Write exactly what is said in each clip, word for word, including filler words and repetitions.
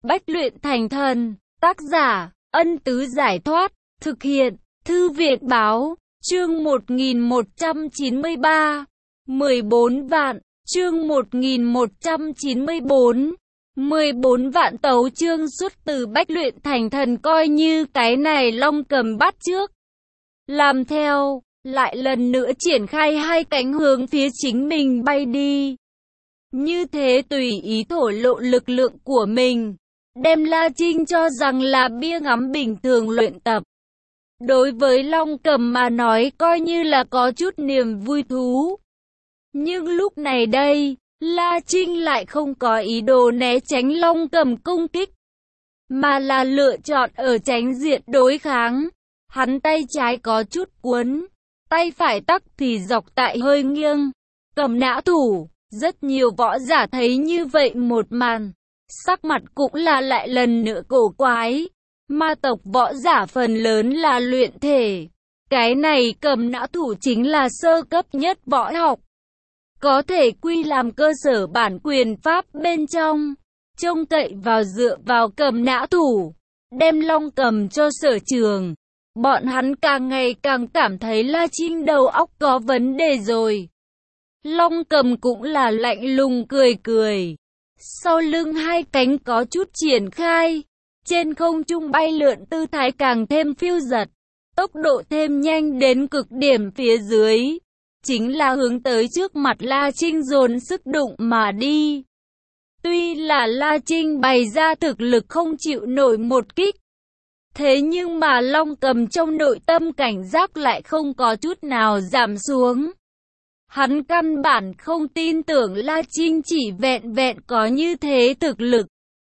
Bách luyện thành thần, tác giả, Ân Tứ Giải Thoát, thực hiện, Thư viện Báo, chương một nghìn một trăm chín mươi ba, mười bốn vạn, chương một nghìn một trăm chín mươi bốn, mười bốn vạn tấu chương xuất từ Bách luyện thành thần, coi như cái này Long Cầm bắt trước. Làm theo, lại lần nữa triển khai hai cánh hướng phía chính mình bay đi. Như thế tùy ý thổ lộ lực lượng của mình, đem La Trinh cho rằng là bia ngắm bình thường luyện tập. Đối với Long Cầm mà nói coi như là có chút niềm vui thú. Nhưng lúc này đây, La Trinh lại không có ý đồ né tránh Long Cầm công kích, mà là lựa chọn ở tránh diện đối kháng. Hắn tay trái có chút cuốn, tay phải tắc thì dọc tại hơi nghiêng, cầm nã thủ. Rất nhiều võ giả thấy như vậy một màn, sắc mặt cũng là lại lần nữa cổ quái. Ma tộc võ giả phần lớn là luyện thể, cái này cầm nã thủ chính là sơ cấp nhất võ học, có thể quy làm cơ sở bản quyền pháp bên trong, trông cậy vào dựa vào cầm nã thủ, đem Long Cầm cho sở trường. Bọn hắn càng ngày càng cảm thấy La Trinh đầu óc có vấn đề rồi. Long Cầm cũng là lạnh lùng cười cười, sau lưng hai cánh có chút triển khai, trên không trung bay lượn, tư thái càng thêm phiêu dật, tốc độ thêm nhanh đến cực điểm, phía dưới chính là hướng tới trước mặt La Trinh dồn sức đụng mà đi. Tuy là La Trinh bày ra thực lực không chịu nổi một kích, thế nhưng mà Long Cầm trong nội tâm cảnh giác lại không có chút nào giảm xuống. Hắn căn bản không tin tưởng La Trinh chỉ vẹn vẹn có như thế thực lực.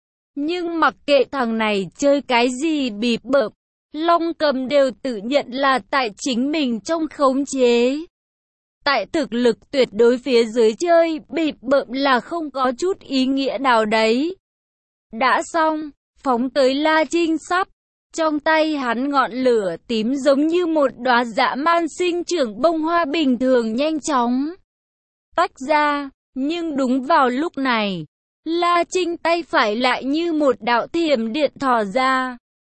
Nhưng mặc kệ thằng này chơi cái gì bịp bợm, Long Cầm đều tự nhận là tại chính mình trong khống chế. Tại thực lực tuyệt đối phía dưới chơi bịp bợm là không có chút ý nghĩa nào đấy. Đã xong, phóng tới La Trinh sắp. Trong tay hắn ngọn lửa tím giống như một đóa dã man sinh trưởng bông hoa bình thường nhanh chóng tách ra, nhưng đúng vào lúc này, La Trinh tay phải lại như một đạo thiểm điện thò ra.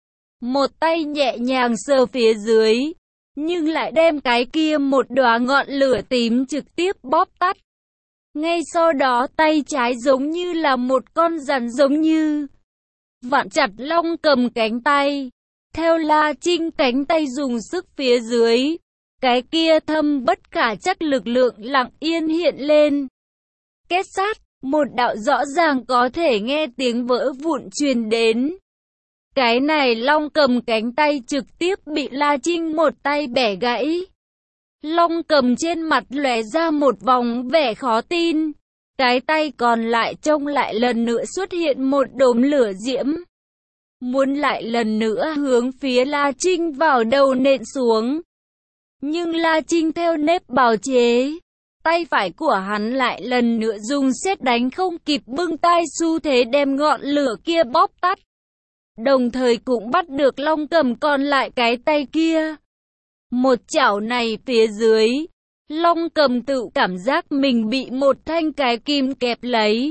Một tay nhẹ nhàng sờ phía dưới, nhưng lại đem cái kia một đóa ngọn lửa tím trực tiếp bóp tắt. Ngay sau đó tay trái giống như là một con rắn giống như vặn chặt Long Cầm cánh tay. Theo La Trinh cánh tay dùng sức phía dưới, cái kia thâm bất khả trắc lực lượng lặng yên hiện lên. Kết sát, một đạo rõ ràng có thể nghe tiếng vỡ vụn truyền đến. Cái này Long Cầm cánh tay trực tiếp bị La Trinh một tay bẻ gãy. Long Cầm trên mặt lóe ra một vòng vẻ khó tin. Cái tay còn lại trông lại lần nữa xuất hiện một đốm lửa diễm, muốn lại lần nữa hướng phía La Trinh vào đầu nện xuống. Nhưng La Trinh theo nếp bào chế, tay phải của hắn lại lần nữa dùng sét đánh không kịp bưng tay xu thế đem ngọn lửa kia bóp tắt. Đồng thời cũng bắt được Long Cầm còn lại cái tay kia. Một chảo này phía dưới, Long Cầm tự cảm giác mình bị một thanh cái kim kẹp lấy,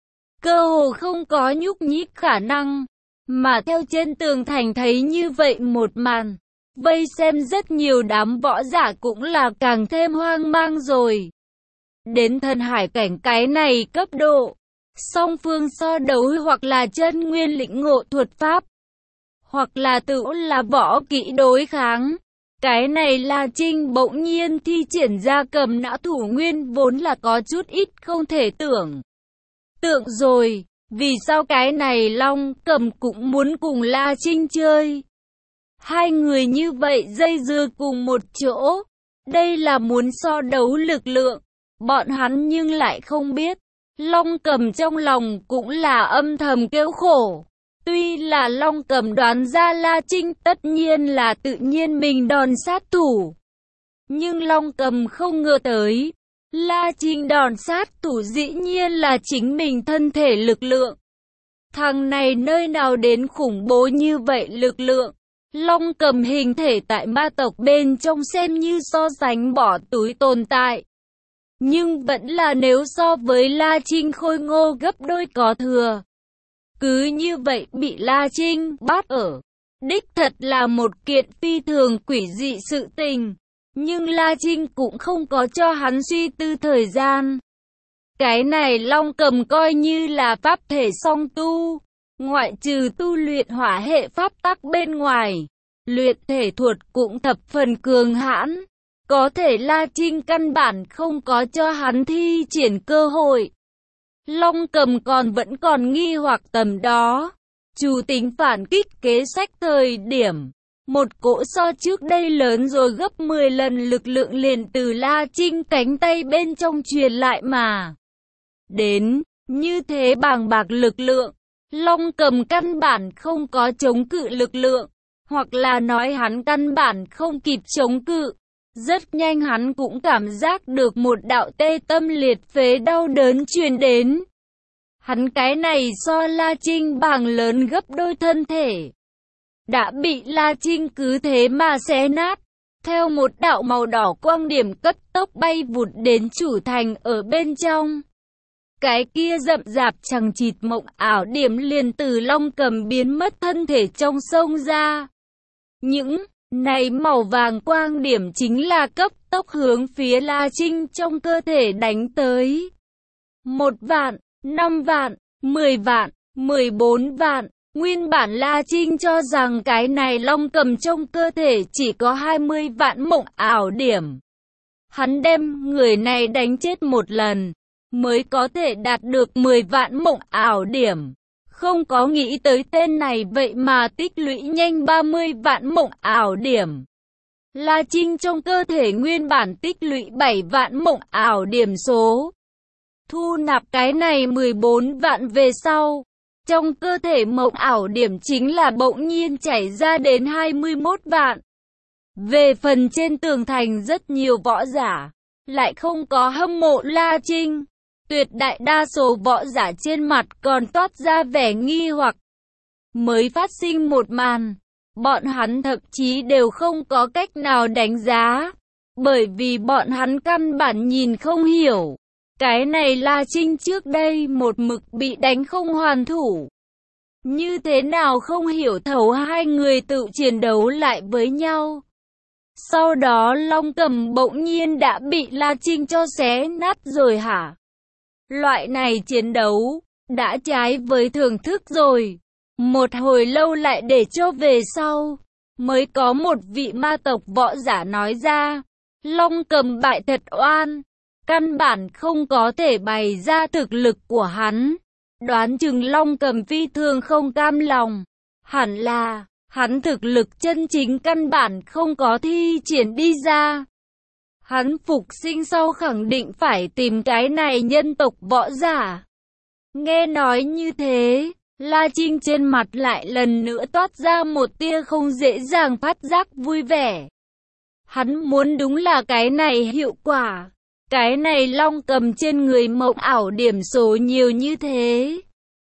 cơ hồ không có nhúc nhích khả năng. Mà theo trên tường thành thấy như vậy một màn, vây xem rất nhiều đám võ giả cũng là càng thêm hoang mang rồi. Đến thần hải cảnh cái này cấp độ, song phương so đấu hoặc là chân nguyên lĩnh ngộ thuật pháp, hoặc là tự là võ kỹ đối kháng. Cái này La Trinh bỗng nhiên thi triển ra cầm nã thủ nguyên vốn là có chút ít không thể tưởng tượng rồi. Vì sao cái này Long Cầm cũng muốn cùng La Trinh chơi? Hai người như vậy dây dưa cùng một chỗ, đây là muốn so đấu lực lượng. Bọn hắn nhưng lại không biết, Long Cầm trong lòng cũng là âm thầm kêu khổ. Tuy là Long Cầm đoán ra La Trinh tất nhiên là tự nhiên mình đòn sát thủ, nhưng Long Cầm không ngờ tới, La Trinh đòn sát thủ dĩ nhiên là chính mình thân thể lực lượng. Thằng này nơi nào đến khủng bố như vậy lực lượng. Long Cầm hình thể tại ma tộc bên trong xem như so sánh bỏ túi tồn tại, nhưng vẫn là nếu so với La Trinh khôi ngô gấp đôi có thừa. cứ như vậy bị La Trinh bắt ở. Đích thật là một kiện phi thường quỷ dị sự tình, nhưng La Trinh cũng không có cho hắn suy tư thời gian. Cái này Long Cầm coi như là pháp thể song tu, ngoại trừ tu luyện hỏa hệ pháp tắc bên ngoài, luyện thể thuật cũng thập phần cường hãn, có thể La Trinh căn bản không có cho hắn thi triển cơ hội. Long Cầm còn vẫn còn nghi hoặc tầm đó, chủ tính phản kích kế sách thời điểm, một cỗ so trước đây lớn rồi gấp mười lần lực lượng liền từ La Trinh cánh tay bên trong truyền lại mà đến, như thế bàng bạc lực lượng, Long Cầm căn bản không có chống cự lực lượng, hoặc là nói hắn căn bản không kịp chống cự. Rất nhanh hắn cũng cảm giác được một đạo tê tâm liệt phế đau đớn truyền đến. Hắn cái này so La Trinh bàng lớn gấp đôi thân thể, đã bị La Trinh cứ thế mà xé nát. Theo một đạo màu đỏ quang điểm cấp tốc bay vụt đến chủ thành ở bên trong. Cái kia rậm rạp chằng chịt mộng ảo điểm liền từ Long Cầm biến mất thân thể trong sông ra. Những này màu vàng quang điểm chính là cấp tốc hướng phía La Trinh trong cơ thể đánh tới. Một vạn, năm vạn, mười vạn, mười bốn vạn. Nguyên bản La Trinh cho rằng cái này Long Cầm trong cơ thể chỉ có hai mươi vạn mộng ảo điểm. Hắn đem người này đánh chết một lần, mới có thể đạt được mười vạn mộng ảo điểm. Không có nghĩ tới tên này vậy mà tích lũy nhanh ba mươi vạn mộng ảo điểm. La Trinh trong cơ thể nguyên bản tích lũy bảy vạn mộng ảo điểm số. Thu nạp cái này mười bốn vạn về sau, trong cơ thể mộng ảo điểm chính là bỗng nhiên chảy ra đến hai mươi mốt vạn. Về phần trên tường thành rất nhiều võ giả, lại không có hâm mộ La Trinh. Tuyệt đại đa số võ giả trên mặt còn toát ra vẻ nghi hoặc. Mới phát sinh một màn, bọn hắn thậm chí đều không có cách nào đánh giá, bởi vì bọn hắn căn bản nhìn không hiểu. Cái này La Trinh trước đây một mực bị đánh không hoàn thủ. Như thế nào không hiểu thấu hai người tự chiến đấu lại với nhau. Sau đó Long Cầm bỗng nhiên đã bị La Trinh cho xé nát rồi hả? Loại này chiến đấu, đã trái với thưởng thức rồi. Một hồi lâu lại để cho về sau, mới có một vị ma tộc võ giả nói ra, Long Cầm bại thật oan, căn bản không có thể bày ra thực lực của hắn. Đoán chừng Long Cầm phi thường không cam lòng, hẳn là, hắn thực lực chân chính căn bản không có thi triển đi ra. Hắn phục sinh sau khẳng định phải tìm cái này nhân tộc võ giả. Nghe nói như thế, La Trinh trên mặt lại lần nữa toát ra một tia không dễ dàng phát giác vui vẻ. Hắn muốn đúng là cái này hiệu quả. Cái này Long Cầm trên người mộng ảo điểm số nhiều như thế,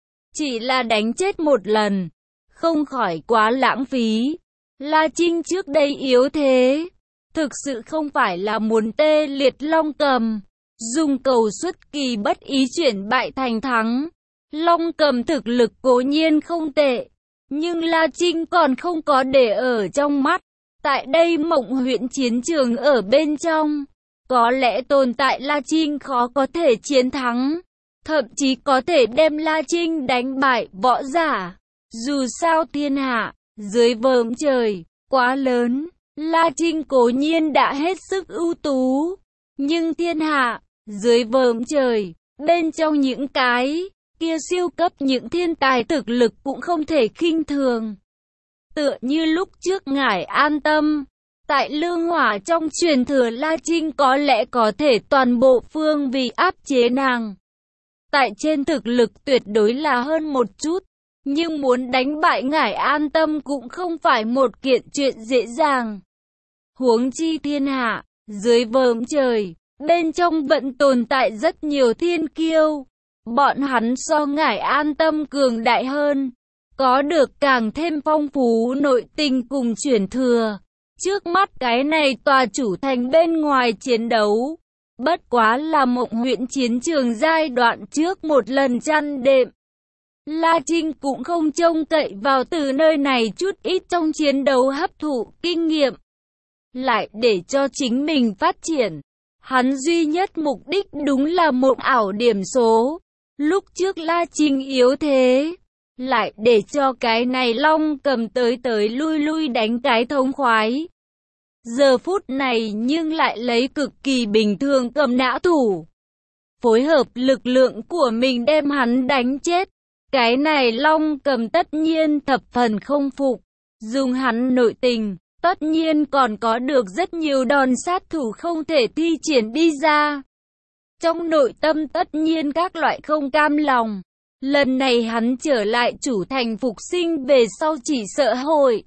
chỉ là đánh chết một lần, không khỏi quá lãng phí. La Trinh trước đây yếu thế, thực sự không phải là muốn tê liệt Long Cầm, dùng cầu xuất kỳ bất ý chuyển bại thành thắng. Long Cầm thực lực cố nhiên không tệ, nhưng La Trinh còn không có để ở trong mắt. Tại đây Mộng Huyễn chiến trường ở bên trong, có lẽ tồn tại La Trinh khó có thể chiến thắng, thậm chí có thể đem La Trinh đánh bại võ giả. Dù sao thiên hạ, dưới vòm trời, quá lớn, La Trinh cố nhiên đã hết sức ưu tú, nhưng thiên hạ, dưới vòm trời, bên trong những cái kia siêu cấp những thiên tài thực lực cũng không thể khinh thường. Tựa như lúc trước ngài An Tâm, tại Lương Hỏa trong truyền thừa La Trinh có lẽ có thể toàn bộ phương vì áp chế nàng. Tại trên thực lực tuyệt đối là hơn một chút, nhưng muốn đánh bại ngài An Tâm cũng không phải một kiện chuyện dễ dàng. Huống chi thiên hạ, dưới vòm trời, bên trong vẫn tồn tại rất nhiều thiên kiêu. Bọn hắn so ngài An Tâm cường đại hơn, có được càng thêm phong phú nội tình cùng truyền thừa. Trước mắt cái này tòa chủ thành bên ngoài chiến đấu, bất quá là Mộng Huyễn chiến trường giai đoạn trước một lần chăn đệm. La Trinh cũng không trông cậy vào từ nơi này chút ít trong chiến đấu hấp thụ kinh nghiệm, lại để cho chính mình phát triển. Hắn duy nhất mục đích đúng là một ảo điểm số. Lúc trước La Trinh yếu thế, lại để cho cái này Long Cầm tới tới lui lui đánh cái thống khoái. Giờ phút này nhưng lại lấy cực kỳ bình thường cầm nã thủ, phối hợp lực lượng của mình đem hắn đánh chết. Cái này Long Cầm tất nhiên thập phần không phục, dùng hắn nội tình, tất nhiên còn có được rất nhiều đòn sát thủ không thể thi triển đi ra. Trong nội tâm tất nhiên các loại không cam lòng. Lần này hắn trở lại chủ thành phục sinh về sau chỉ sợ hội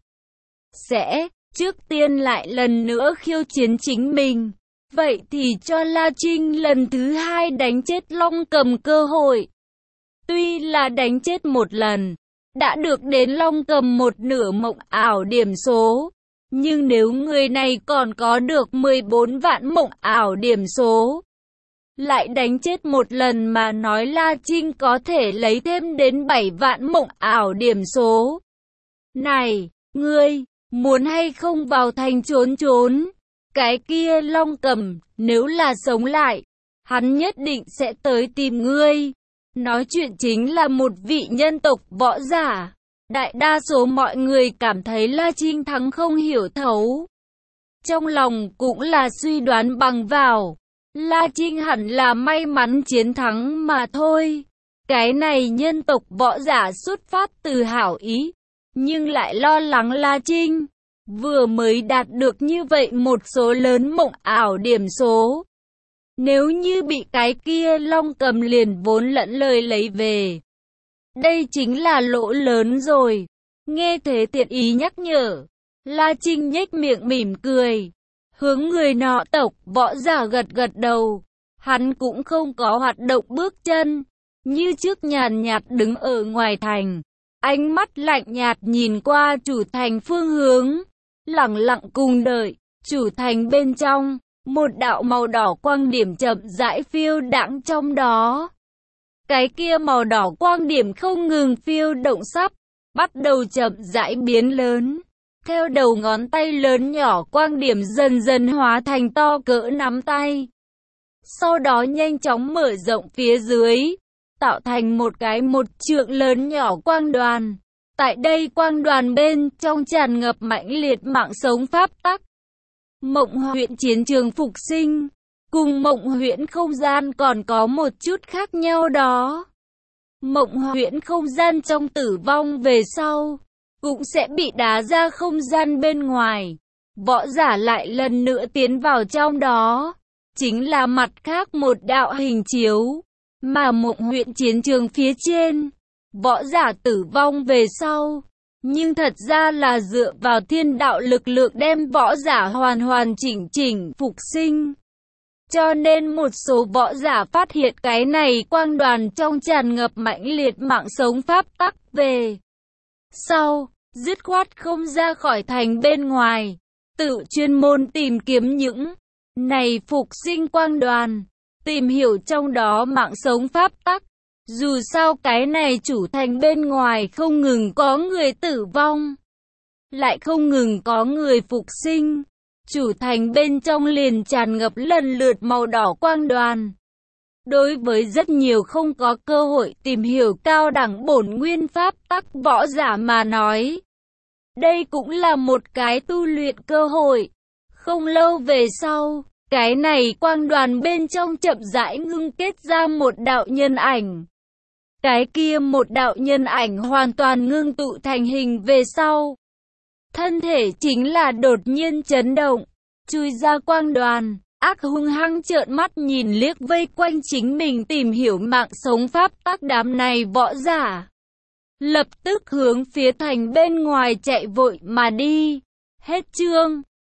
sẽ trước tiên lại lần nữa khiêu chiến chính mình. Vậy thì cho La Trinh lần thứ hai đánh chết Long Cầm cơ hội. Tuy là đánh chết một lần, đã được đến Long Cầm một nửa mộng ảo điểm số. Nhưng nếu người này còn có được mười bốn vạn mộng ảo điểm số, lại đánh chết một lần mà nói La Trinh có thể lấy thêm đến bảy vạn mộng ảo điểm số. Này, ngươi, muốn hay không vào thành trốn trốn? Cái kia Long Cầm, nếu là sống lại, hắn nhất định sẽ tới tìm ngươi. Nói chuyện chính là một vị nhân tộc võ giả. Đại đa số mọi người cảm thấy La Trinh thắng không hiểu thấu. Trong lòng cũng là suy đoán bằng vào. La Trinh hẳn là may mắn chiến thắng mà thôi. Cái này nhân tộc võ giả xuất phát từ hảo ý, nhưng lại lo lắng La Trinh vừa mới đạt được như vậy một số lớn mộng ảo điểm số. Nếu như bị cái kia Long Cầm liền vốn lẫn lời lấy về, đây chính là lỗ lớn rồi. Nghe thế thiện ý nhắc nhở, La Trinh nhếch miệng mỉm cười, hướng người nọ tộc võ giả gật gật đầu. Hắn cũng không có hoạt động bước chân, như trước nhàn nhạt đứng ở ngoài thành, ánh mắt lạnh nhạt nhìn qua chủ thành phương hướng, lặng lặng cùng đợi. Chủ thành bên trong, một đạo màu đỏ quang điểm chậm rãi phiêu đãng trong đó. Cái kia màu đỏ quang điểm không ngừng phiêu động sắp bắt đầu chậm rãi biến lớn. Theo đầu ngón tay lớn nhỏ quang điểm dần dần hóa thành to cỡ nắm tay. Sau đó nhanh chóng mở rộng phía dưới, tạo thành một cái một trượng lớn nhỏ quang đoàn. Tại đây quang đoàn bên trong tràn ngập mãnh liệt mạng sống pháp tắc. Mộng huyễn chiến trường phục sinh, cùng mộng huyễn không gian còn có một chút khác nhau đó. Mộng huyễn không gian trong tử vong về sau, cũng sẽ bị đá ra không gian bên ngoài. Võ giả lại lần nữa tiến vào trong đó, chính là mặt khác một đạo hình chiếu. Mà mộng huyễn chiến trường phía trên, võ giả tử vong về sau, nhưng thật ra là dựa vào thiên đạo lực lượng đem võ giả hoàn hoàn chỉnh chỉnh phục sinh. Cho nên một số võ giả phát hiện cái này quang đoàn trong tràn ngập mãnh liệt mạng sống pháp tắc về sau, dứt khoát không ra khỏi thành bên ngoài, tự chuyên môn tìm kiếm những này phục sinh quang đoàn, tìm hiểu trong đó mạng sống pháp tắc. Dù sao cái này chủ thành bên ngoài không ngừng có người tử vong, lại không ngừng có người phục sinh. Chủ thành bên trong liền tràn ngập lần lượt màu đỏ quang đoàn. Đối với rất nhiều không có cơ hội tìm hiểu cao đẳng bổn nguyên pháp tắc võ giả mà nói, đây cũng là một cái tu luyện cơ hội. Không lâu về sau, cái này quang đoàn bên trong chậm rãi ngưng kết ra một đạo nhân ảnh. Cái kia một đạo nhân ảnh hoàn toàn ngưng tụ thành hình về sau, thân thể chính là đột nhiên chấn động, chui ra quang đoàn, ác hung hăng trợn mắt nhìn liếc vây quanh chính mình tìm hiểu mạng sống pháp tắc đám này võ giả. Lập tức hướng phía thành bên ngoài chạy vội mà đi. Hết chương.